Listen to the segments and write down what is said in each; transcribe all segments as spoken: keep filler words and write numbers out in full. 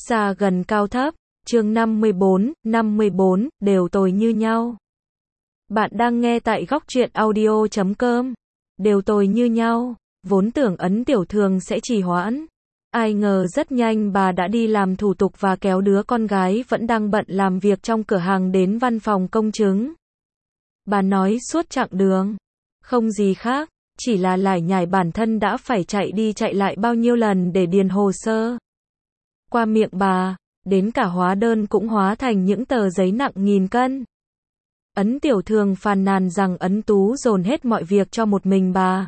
Xa gần cao thấp, chương năm mươi bốn, năm mươi bốn, đều tồi như nhau. Bạn đang nghe tại góc truyện audio chấm com. Đều tồi như nhau, vốn tưởng Ấn Tiểu Thường sẽ trì hoãn. Ai ngờ rất nhanh bà đã đi làm thủ tục và kéo đứa con gái vẫn đang bận làm việc trong cửa hàng đến văn phòng công chứng. Bà nói suốt chặng đường, không gì khác, chỉ là lải nhải bản thân đã phải chạy đi chạy lại bao nhiêu lần để điền hồ sơ. Qua miệng bà, đến cả hóa đơn cũng hóa thành những tờ giấy nặng nghìn cân. Ấn Tiểu Thường phàn nàn rằng Ấn Tú dồn hết mọi việc cho một mình bà.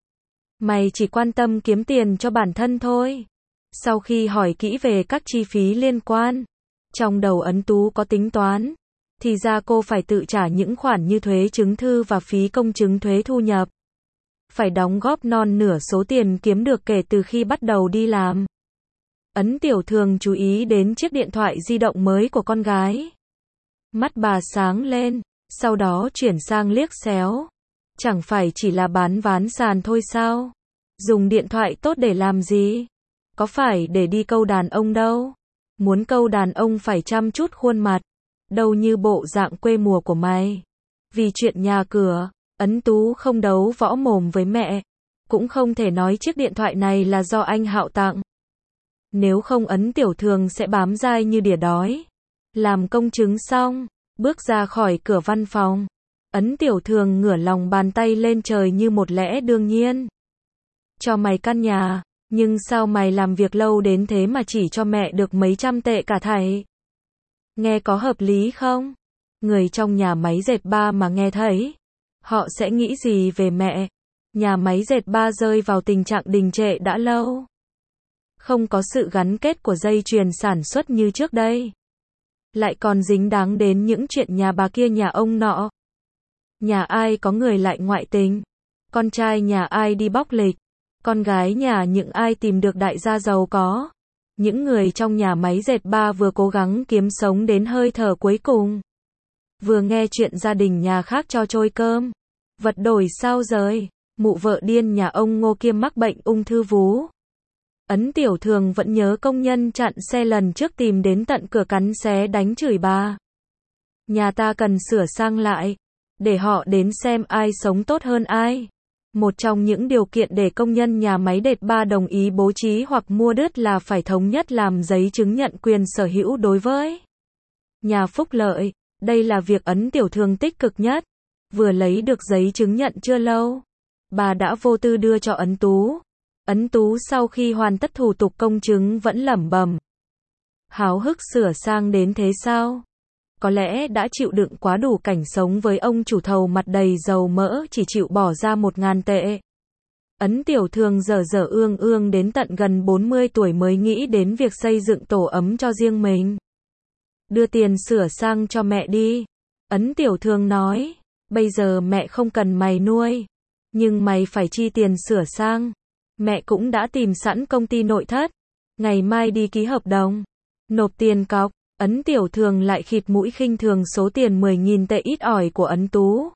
Mày chỉ quan tâm kiếm tiền cho bản thân thôi. Sau khi hỏi kỹ về các chi phí liên quan, trong đầu Ấn Tú có tính toán, thì ra cô phải tự trả những khoản như thuế chứng thư và phí công chứng thuế thu nhập. Phải đóng góp non nửa số tiền kiếm được kể từ khi bắt đầu đi làm. Ấn Tiểu Thường chú ý đến chiếc điện thoại di động mới của con gái. Mắt bà sáng lên, sau đó chuyển sang liếc xéo. Chẳng phải chỉ là bán ván sàn thôi sao? Dùng điện thoại tốt để làm gì? Có phải để đi câu đàn ông đâu. Muốn câu đàn ông phải chăm chút khuôn mặt. Đâu như bộ dạng quê mùa của mày. Vì chuyện nhà cửa, Ấn Tú không đấu võ mồm với mẹ. Cũng không thể nói chiếc điện thoại này là do anh Hạo tặng. Nếu không Ấn Tiểu Thường sẽ bám dai như đỉa đói. Làm công chứng xong, bước ra khỏi cửa văn phòng. Ấn Tiểu Thường ngửa lòng bàn tay lên trời như một lẽ đương nhiên. Cho mày căn nhà, nhưng sao mày làm việc lâu đến thế mà chỉ cho mẹ được mấy trăm tệ cả thảy? Nghe có hợp lý không? Người trong nhà máy dệt ba mà nghe thấy, họ sẽ nghĩ gì về mẹ? Nhà máy dệt ba rơi vào tình trạng đình trệ đã lâu. Không có sự gắn kết của dây chuyền sản xuất như trước đây. Lại còn dính dáng đến những chuyện nhà bà kia nhà ông nọ. Nhà ai có người lại ngoại tình. Con trai nhà ai đi bóc lịch. Con gái nhà những ai tìm được đại gia giàu có. Những người trong nhà máy dệt ba vừa cố gắng kiếm sống đến hơi thở cuối cùng. Vừa nghe chuyện gia đình nhà khác cho trôi cơm. Vật đổi sao rời. Mụ vợ điên nhà ông Ngô kia mắc bệnh ung thư vú. Ấn Tiểu Thường vẫn nhớ công nhân chặn xe lần trước tìm đến tận cửa cắn xé đánh chửi bà. Nhà ta cần sửa sang lại, để họ đến xem ai sống tốt hơn ai. Một trong những điều kiện để công nhân nhà máy dệt ba đồng ý bố trí hoặc mua đất là phải thống nhất làm giấy chứng nhận quyền sở hữu đối với nhà phúc lợi. Đây là việc Ấn Tiểu Thường tích cực nhất. Vừa lấy được giấy chứng nhận chưa lâu, bà đã vô tư đưa cho Ấn Tú. Ấn Tú sau khi hoàn tất thủ tục công chứng vẫn lẩm bẩm. Háo hức sửa sang đến thế sao? Có lẽ đã chịu đựng quá đủ cảnh sống với ông chủ thầu mặt đầy dầu mỡ chỉ chịu bỏ ra một ngàn tệ. Ấn Tiểu Thường dở dở ương ương đến tận gần bốn mươi tuổi mới nghĩ đến việc xây dựng tổ ấm cho riêng mình. Đưa tiền sửa sang cho mẹ đi. Ấn Tiểu Thường nói, bây giờ mẹ không cần mày nuôi. Nhưng mày phải chi tiền sửa sang. Mẹ cũng đã tìm sẵn công ty nội thất. Ngày mai đi ký hợp đồng. Nộp tiền cọc. Ấn Tiểu Thường lại khịt mũi khinh thường số tiền mười nghìn tệ ít ỏi của Ấn Tú.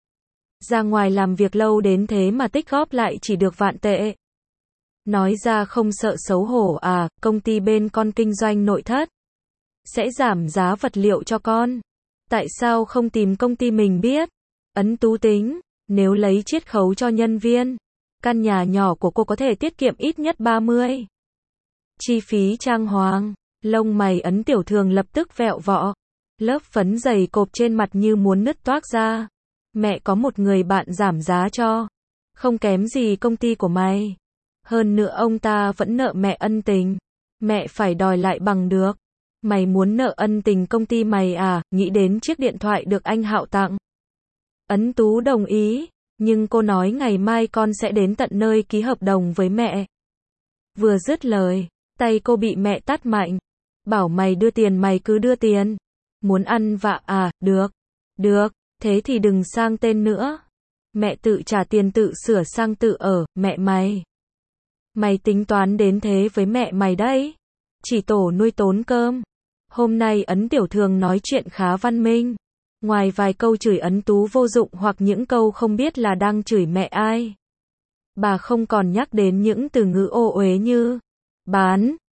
Ra ngoài làm việc lâu đến thế mà tích góp lại chỉ được vạn tệ. Nói ra không sợ xấu hổ à, công ty bên con kinh doanh nội thất. Sẽ giảm giá vật liệu cho con. Tại sao không tìm công ty mình biết? Ấn Tú tính, nếu lấy chiết khấu cho nhân viên, căn nhà nhỏ của cô có thể tiết kiệm ít nhất ba mươi. Chi phí trang hoàng. Lông mày Ấn Tiểu Thường lập tức vẹo vọ. Lớp phấn dày cộp trên mặt như muốn nứt toác ra. Mẹ có một người bạn giảm giá cho. Không kém gì công ty của mày. Hơn nữa ông ta vẫn nợ mẹ ân tình. Mẹ phải đòi lại bằng được. Mày muốn nợ ân tình công ty mày à? Nghĩ đến chiếc điện thoại được anh Hạo tặng. Ấn Tú đồng ý. Nhưng cô nói ngày mai con sẽ đến tận nơi ký hợp đồng với mẹ. Vừa dứt lời, tay cô bị mẹ tát mạnh. Bảo mày đưa tiền mày cứ đưa tiền. Muốn ăn vạ à? Được. Được, thế thì đừng sang tên nữa. Mẹ tự trả tiền tự sửa sang tự ở, mẹ mày. Mày tính toán đến thế với mẹ mày đấy. Chỉ tổ nuôi tốn cơm. Hôm nay Ấn Tiểu Thường nói chuyện khá văn minh. Ngoài vài câu chửi Ấn Tú vô dụng hoặc những câu không biết là đang chửi mẹ ai. Bà không còn nhắc đến những từ ngữ ô uế như bán,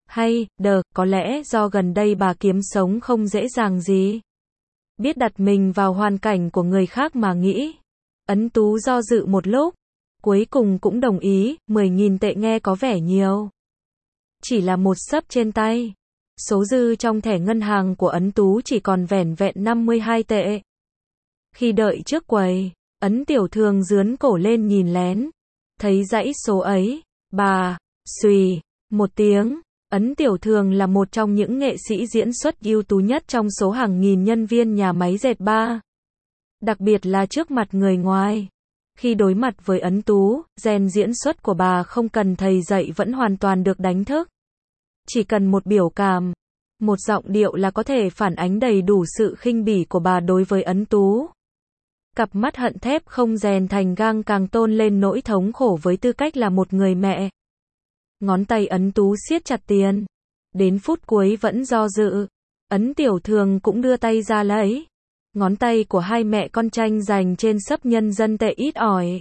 Hay, đờ, có lẽ do gần đây bà kiếm sống không dễ dàng gì. Biết đặt mình vào hoàn cảnh của người khác mà nghĩ. Ấn Tú do dự một lúc. Cuối cùng cũng đồng ý, mười nghìn tệ nghe có vẻ nhiều. Chỉ là một xấp trên tay. Số dư trong thẻ ngân hàng của Ấn Tú chỉ còn vẻn vẹn năm mươi hai tệ. Khi đợi trước quầy, Ấn Tiểu Thường dướn cổ lên nhìn lén. Thấy dãy số ấy, bà, xùy, một tiếng. Ấn Tiểu Thường là một trong những nghệ sĩ diễn xuất ưu tú nhất trong số hàng nghìn nhân viên nhà máy dệt ba. Đặc biệt là trước mặt người ngoài. Khi đối mặt với Ấn Tú, gen diễn xuất của bà không cần thầy dạy vẫn hoàn toàn được đánh thức. Chỉ cần một biểu cảm, một giọng điệu là có thể phản ánh đầy đủ sự khinh bỉ của bà đối với Ấn Tú. Cặp mắt hận thép không rèn thành gang càng tôn lên nỗi thống khổ với tư cách là một người mẹ. Ngón tay Ấn Tú siết chặt tiền. Đến phút cuối vẫn do dự. Ấn Tiểu Thường cũng đưa tay ra lấy. Ngón tay của hai mẹ con tranh giành trên xấp nhân dân tệ ít ỏi.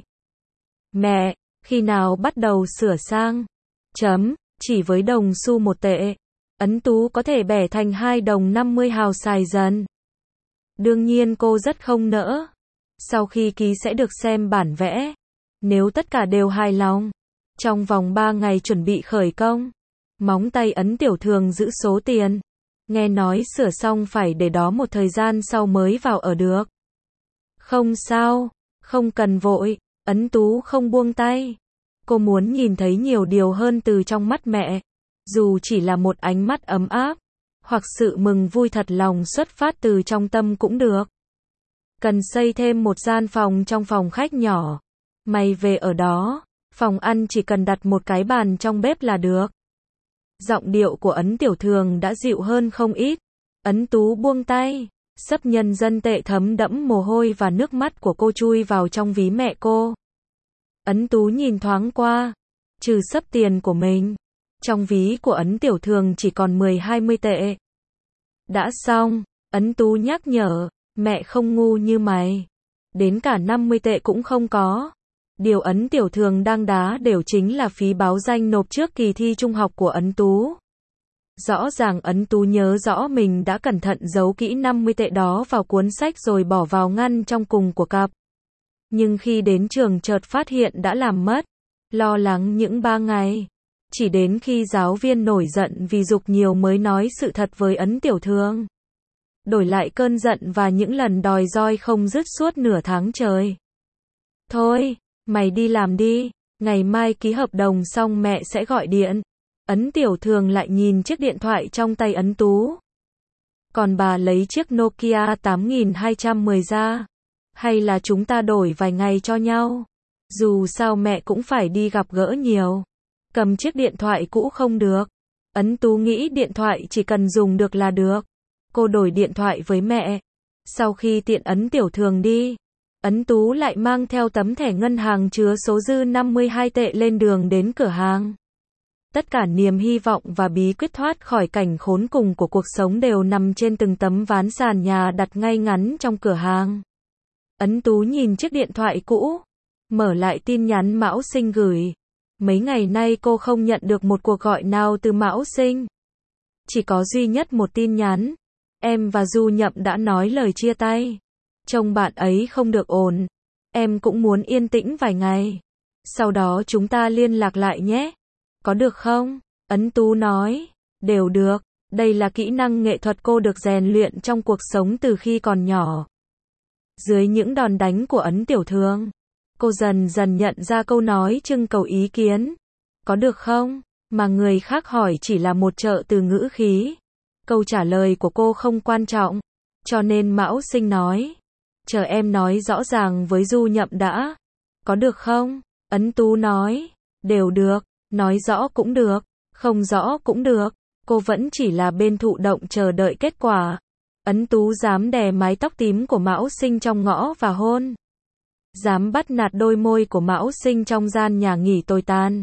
Mẹ, khi nào bắt đầu sửa sang? Chấm, chỉ với đồng xu một tệ. Ấn Tú có thể bẻ thành hai đồng năm mươi hào xài dần. Đương nhiên cô rất không nỡ. Sau khi ký sẽ được xem bản vẽ. Nếu tất cả đều hài lòng. Trong vòng ba ngày chuẩn bị khởi công. Móng tay Ấn Tiểu Thường giữ số tiền. Nghe nói sửa xong phải để đó một thời gian sau mới vào ở được. Không sao, không cần vội. Ấn Tú không buông tay. Cô muốn nhìn thấy nhiều điều hơn từ trong mắt mẹ. Dù chỉ là một ánh mắt ấm áp. Hoặc sự mừng vui thật lòng xuất phát từ trong tâm cũng được. Cần xây thêm một gian phòng trong phòng khách nhỏ. Mày về ở đó. Phòng ăn chỉ cần đặt một cái bàn trong bếp là được. Giọng điệu của Ấn Tiểu Thường đã dịu hơn không ít. Ấn Tú buông tay. Xấp nhân dân tệ thấm đẫm mồ hôi và nước mắt của cô chui vào trong ví mẹ cô. Ấn Tú nhìn thoáng qua. Trừ xấp tiền của mình. Trong ví của Ấn Tiểu Thường chỉ còn mười hai mươi tệ. Đã xong. Ấn Tú nhắc nhở. Mẹ không ngu như mày. Đến cả năm mươi tệ cũng không có. Điều Ấn Tiểu Thường đang đá đều chính là phí báo danh nộp trước kỳ thi trung học của Ấn Tú. Rõ ràng Ấn Tú nhớ rõ mình đã cẩn thận giấu kỹ năm mươi tệ đó vào cuốn sách rồi bỏ vào ngăn trong cùng của cặp. Nhưng khi đến trường chợt phát hiện đã làm mất. Lo lắng những ba ngày. Chỉ đến khi giáo viên nổi giận vì giục nhiều mới nói sự thật với Ấn Tiểu Thường. Đổi lại cơn giận và những lần đòi roi không dứt suốt nửa tháng trời. Thôi, mày đi làm đi, ngày mai ký hợp đồng xong mẹ sẽ gọi điện. Ấn Tiểu Thường lại nhìn chiếc điện thoại trong tay Ấn Tú. Còn bà lấy chiếc Nokia tám nghìn hai trăm mười ra. Hay là chúng ta đổi vài ngày cho nhau? Dù sao mẹ cũng phải đi gặp gỡ nhiều. Cầm chiếc điện thoại cũ không được. Ấn Tú nghĩ điện thoại chỉ cần dùng được là được. Cô đổi điện thoại với mẹ. Sau khi tiện Ấn Tiểu Thường đi, Ấn Tú lại mang theo tấm thẻ ngân hàng chứa số dư năm mươi hai tệ lên đường đến cửa hàng. Tất cả niềm hy vọng và bí quyết thoát khỏi cảnh khốn cùng của cuộc sống đều nằm trên từng tấm ván sàn nhà đặt ngay ngắn trong cửa hàng. Ấn Tú nhìn chiếc điện thoại cũ, mở lại tin nhắn Mão Sinh gửi. Mấy ngày nay cô không nhận được một cuộc gọi nào từ Mão Sinh. Chỉ có duy nhất một tin nhắn. Em và Du Nhậm đã nói lời chia tay. Trông bạn ấy không được ổn. Em cũng muốn yên tĩnh vài ngày. Sau đó chúng ta liên lạc lại nhé. Có được không? Ấn Tú nói. Đều được. Đây là kỹ năng nghệ thuật cô được rèn luyện trong cuộc sống từ khi còn nhỏ. Dưới những đòn đánh của Ấn Tiểu Thường, cô dần dần nhận ra câu nói trưng cầu ý kiến. Có được không? Mà người khác hỏi chỉ là một trợ từ ngữ khí. Câu trả lời của cô không quan trọng. Cho nên Mão Sinh nói. Chờ em nói rõ ràng với Du Nhậm đã. Có được không? Ấn Tú nói. Đều được. Nói rõ cũng được. Không rõ cũng được. Cô vẫn chỉ là bên thụ động chờ đợi kết quả. Ấn Tú dám đè mái tóc tím của Mão Sinh trong ngõ và hôn. Dám bắt nạt đôi môi của Mão Sinh trong gian nhà nghỉ tồi tàn.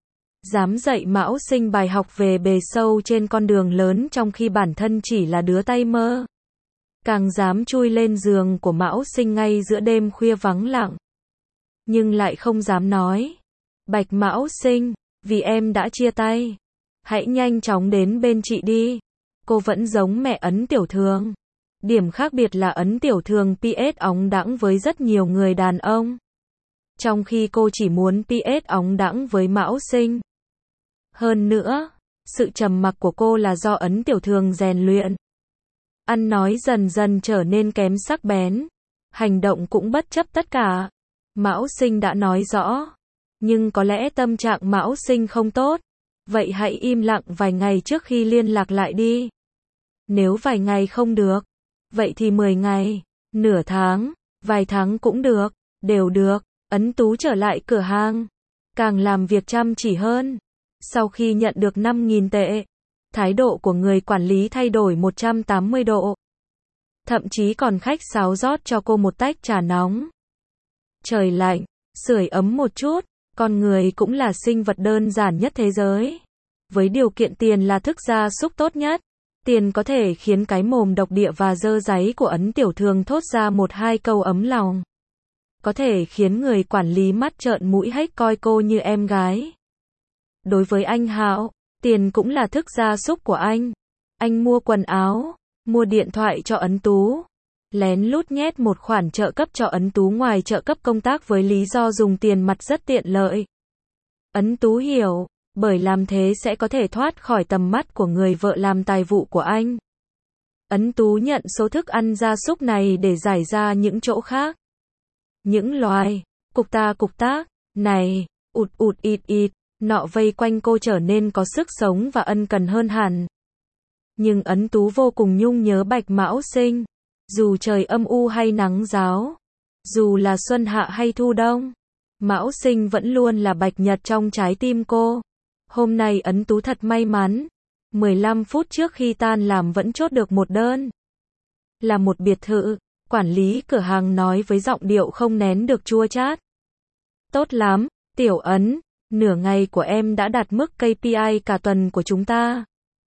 Dám dạy Mão Sinh bài học về bề sâu trên con đường lớn trong khi bản thân chỉ là đứa tay mơ. Càng dám chui lên giường của Mão Sinh ngay giữa đêm khuya vắng lặng. Nhưng lại không dám nói. Bạch Mão Sinh, vì em đã chia tay. Hãy nhanh chóng đến bên chị đi. Cô vẫn giống mẹ Ấn Tiểu Thường. Điểm khác biệt là Ấn Tiểu Thường pê ét óng đãng với rất nhiều người đàn ông. Trong khi cô chỉ muốn pê ét óng đãng với Mão Sinh. Hơn nữa, sự trầm mặc của cô là do Ấn Tiểu Thường rèn luyện. Ăn nói dần dần trở nên kém sắc bén. Hành động cũng bất chấp tất cả. Mão Sinh đã nói rõ. Nhưng có lẽ tâm trạng Mão Sinh không tốt. Vậy hãy im lặng vài ngày trước khi liên lạc lại đi. Nếu vài ngày không được, vậy thì mười ngày, nửa tháng, vài tháng cũng được, đều được. Ấn Tú trở lại cửa hàng, càng làm việc chăm chỉ hơn. Sau khi nhận được năm nghìn tệ, thái độ của người quản lý thay đổi một trăm tám mươi độ. Thậm chí còn khách sáo rót cho cô một tách trà nóng. Trời lạnh, sưởi ấm một chút, con người cũng là sinh vật đơn giản nhất thế giới. Với điều kiện tiền là thức gia súc tốt nhất. Tiền có thể khiến cái mồm độc địa và dơ dáy của Ấn Tiểu Thường thốt ra một hai câu ấm lòng. Có thể khiến người quản lý mắt trợn mũi hếch coi cô như em gái. Đối với anh Hạo, tiền cũng là thức gia súc của anh. Anh mua quần áo, mua điện thoại cho Ấn Tú. Lén lút nhét một khoản trợ cấp cho Ấn Tú ngoài trợ cấp công tác với lý do dùng tiền mặt rất tiện lợi. Ấn Tú hiểu, bởi làm thế sẽ có thể thoát khỏi tầm mắt của người vợ làm tài vụ của anh. Ấn Tú nhận số thức ăn gia súc này để giải ra những chỗ khác. Những loài, cục ta cục tác, này, ụt ụt ịt ịt, nọ vây quanh cô trở nên có sức sống và ân cần hơn hẳn. Nhưng Ấn Tú vô cùng nhung nhớ Bạch Mão Sinh. Dù trời âm u hay nắng ráo, dù là xuân hạ hay thu đông, Mão Sinh vẫn luôn là bạch nhật trong trái tim cô. Hôm nay Ấn Tú thật may mắn. mười lăm phút trước khi tan làm vẫn chốt được một đơn. Là một biệt thự, quản lý cửa hàng nói với giọng điệu không nén được chua chát. Tốt lắm, Tiểu Ấn, nửa ngày của em đã đạt mức ca pê i cả tuần của chúng ta.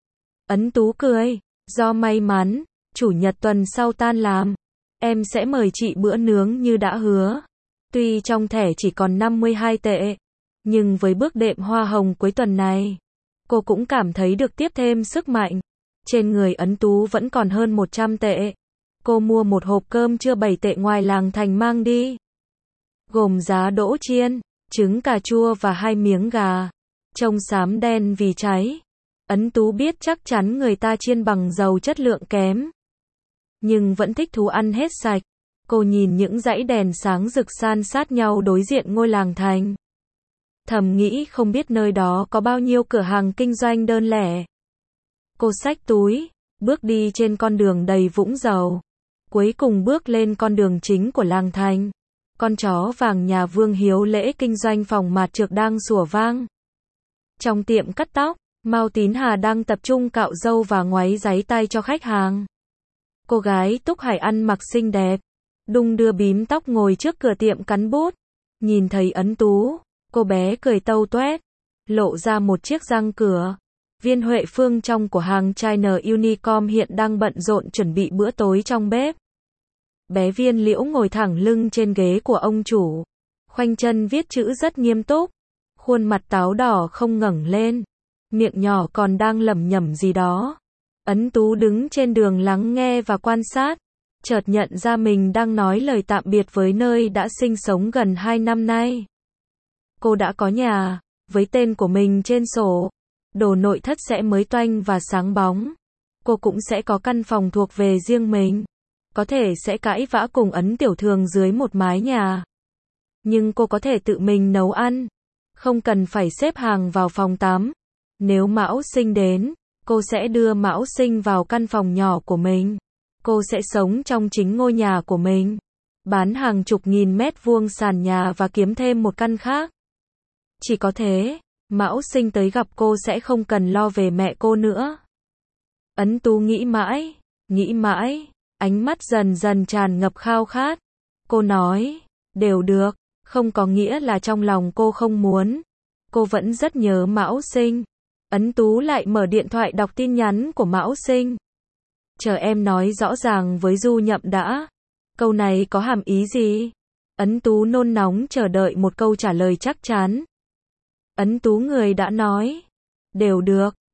Ấn Tú cười, do may mắn, chủ nhật tuần sau tan làm, em sẽ mời chị bữa nướng như đã hứa. Tuy trong thẻ chỉ còn năm mươi hai tệ, nhưng với bước đệm hoa hồng cuối tuần này, cô cũng cảm thấy được tiếp thêm sức mạnh. Trên người Ấn Tú vẫn còn hơn một trăm tệ. Cô mua một hộp cơm trưa bảy tệ ngoài làng thành mang đi. Gồm giá đỗ chiên, trứng cà chua và hai miếng gà. Trông xám đen vì cháy. Ấn Tú biết chắc chắn người ta chiên bằng dầu chất lượng kém. Nhưng vẫn thích thú ăn hết sạch. Cô nhìn những dãy đèn sáng rực san sát nhau đối diện ngôi làng thành. Thầm nghĩ không biết nơi đó có bao nhiêu cửa hàng kinh doanh đơn lẻ. Cô xách túi, bước đi trên con đường đầy vũng dầu. Cuối cùng bước lên con đường chính của làng thành. Con chó vàng nhà Vương Hiếu Lễ kinh doanh phòng mạt trược đang sủa vang. Trong tiệm cắt tóc, Mao Tín Hà đang tập trung cạo râu và ngoáy giấy tay cho khách hàng. Cô gái Túc Hải ăn mặc xinh đẹp, đung đưa bím tóc ngồi trước cửa tiệm cắn bút. Nhìn thấy Ấn Tú, cô bé cười tâu toét, lộ ra một chiếc răng cửa. Viên Huệ Phương trong của hàng China Unicom hiện đang bận rộn chuẩn bị bữa tối trong bếp. Bé Viên Liễu ngồi thẳng lưng trên ghế của ông chủ, khoanh chân viết chữ rất nghiêm túc, khuôn mặt táo đỏ không ngẩng lên, miệng nhỏ còn đang lẩm nhẩm gì đó. Ấn Tú đứng trên đường lắng nghe và quan sát, chợt nhận ra mình đang nói lời tạm biệt với nơi đã sinh sống gần hai năm nay. Cô đã có nhà, với tên của mình trên sổ, đồ nội thất sẽ mới toanh và sáng bóng. Cô cũng sẽ có căn phòng thuộc về riêng mình. Có thể sẽ cãi vã cùng Ấn Tiểu Thường dưới một mái nhà. Nhưng cô có thể tự mình nấu ăn, không cần phải xếp hàng vào phòng tắm. Nếu Mão Sinh đến, cô sẽ đưa Mão Sinh vào căn phòng nhỏ của mình. Cô sẽ sống trong chính ngôi nhà của mình, bán hàng chục nghìn mét vuông sàn nhà và kiếm thêm một căn khác. Chỉ có thế, Mão Sinh tới gặp cô sẽ không cần lo về mẹ cô nữa. Ấn Tú nghĩ mãi, nghĩ mãi, ánh mắt dần dần tràn ngập khao khát. Cô nói, đều được, không có nghĩa là trong lòng cô không muốn. Cô vẫn rất nhớ Mão Sinh. Ấn Tú lại mở điện thoại đọc tin nhắn của Mão Sinh. Chờ em nói rõ ràng với Du Nhậm đã. Câu này có hàm ý gì? Ấn Tú nôn nóng chờ đợi một câu trả lời chắc chắn. Ấn Tú người đã nói, đều được,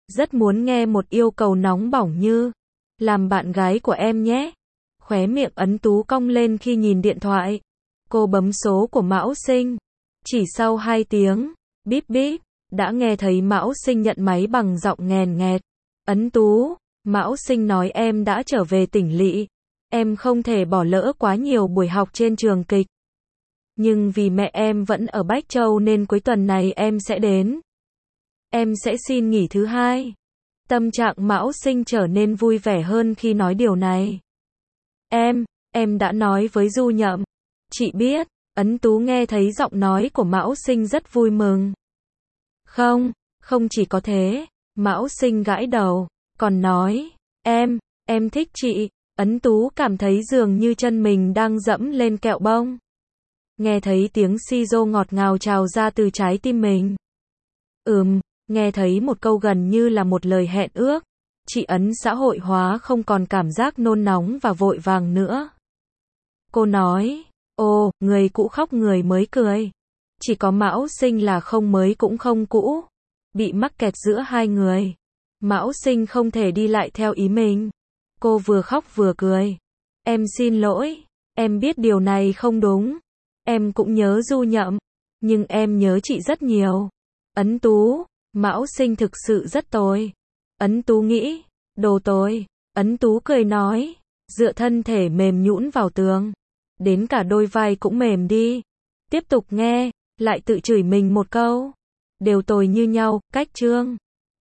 Rất muốn nghe một yêu cầu nóng bỏng như, làm bạn gái của em nhé. Khóe miệng Ấn Tú cong lên khi nhìn điện thoại. Cô bấm số của Mão Sinh. Chỉ sau hai tiếng, bíp bíp, đã nghe thấy Mão Sinh nhận máy bằng giọng nghèn nghẹt. Ấn Tú, Mão Sinh nói em đã trở về tỉnh lỵ. Em không thể bỏ lỡ quá nhiều buổi học trên trường kịch. Nhưng vì mẹ em vẫn ở Bách Châu nên cuối tuần này em sẽ đến. Em sẽ xin nghỉ thứ hai. Tâm trạng Mão Sinh trở nên vui vẻ hơn khi nói điều này. Em, em đã nói với Du Nhậm. Chị biết. Ấn Tú nghe thấy giọng nói của Mão Sinh rất vui mừng. Không, không chỉ có thế. Mão Sinh gãi đầu, còn nói, em, em thích chị. Ấn Tú cảm thấy dường như chân mình đang dẫm lên kẹo bông. Nghe thấy tiếng si rô ngọt ngào trào ra từ trái tim mình. Ừm, nghe thấy một câu gần như là một lời hẹn ước. Chị Ấn xã hội hóa không còn cảm giác nôn nóng và vội vàng nữa. Cô nói, ồ, người cũ khóc người mới cười. Chỉ có Mão Sinh là không mới cũng không cũ. Bị mắc kẹt giữa hai người. Mão Sinh không thể đi lại theo ý mình. Cô vừa khóc vừa cười. Em xin lỗi, em biết điều này không đúng. Em cũng nhớ Du Nhậm, nhưng em nhớ chị rất nhiều. Ấn Tú, Mão Sinh thực sự rất tồi. Ấn Tú nghĩ, đồ tồi. Ấn Tú cười nói, dựa thân thể mềm nhũn vào tường. Đến cả đôi vai cũng mềm đi. Tiếp tục nghe, lại tự chửi mình một câu. Đều tồi như nhau, cách chương.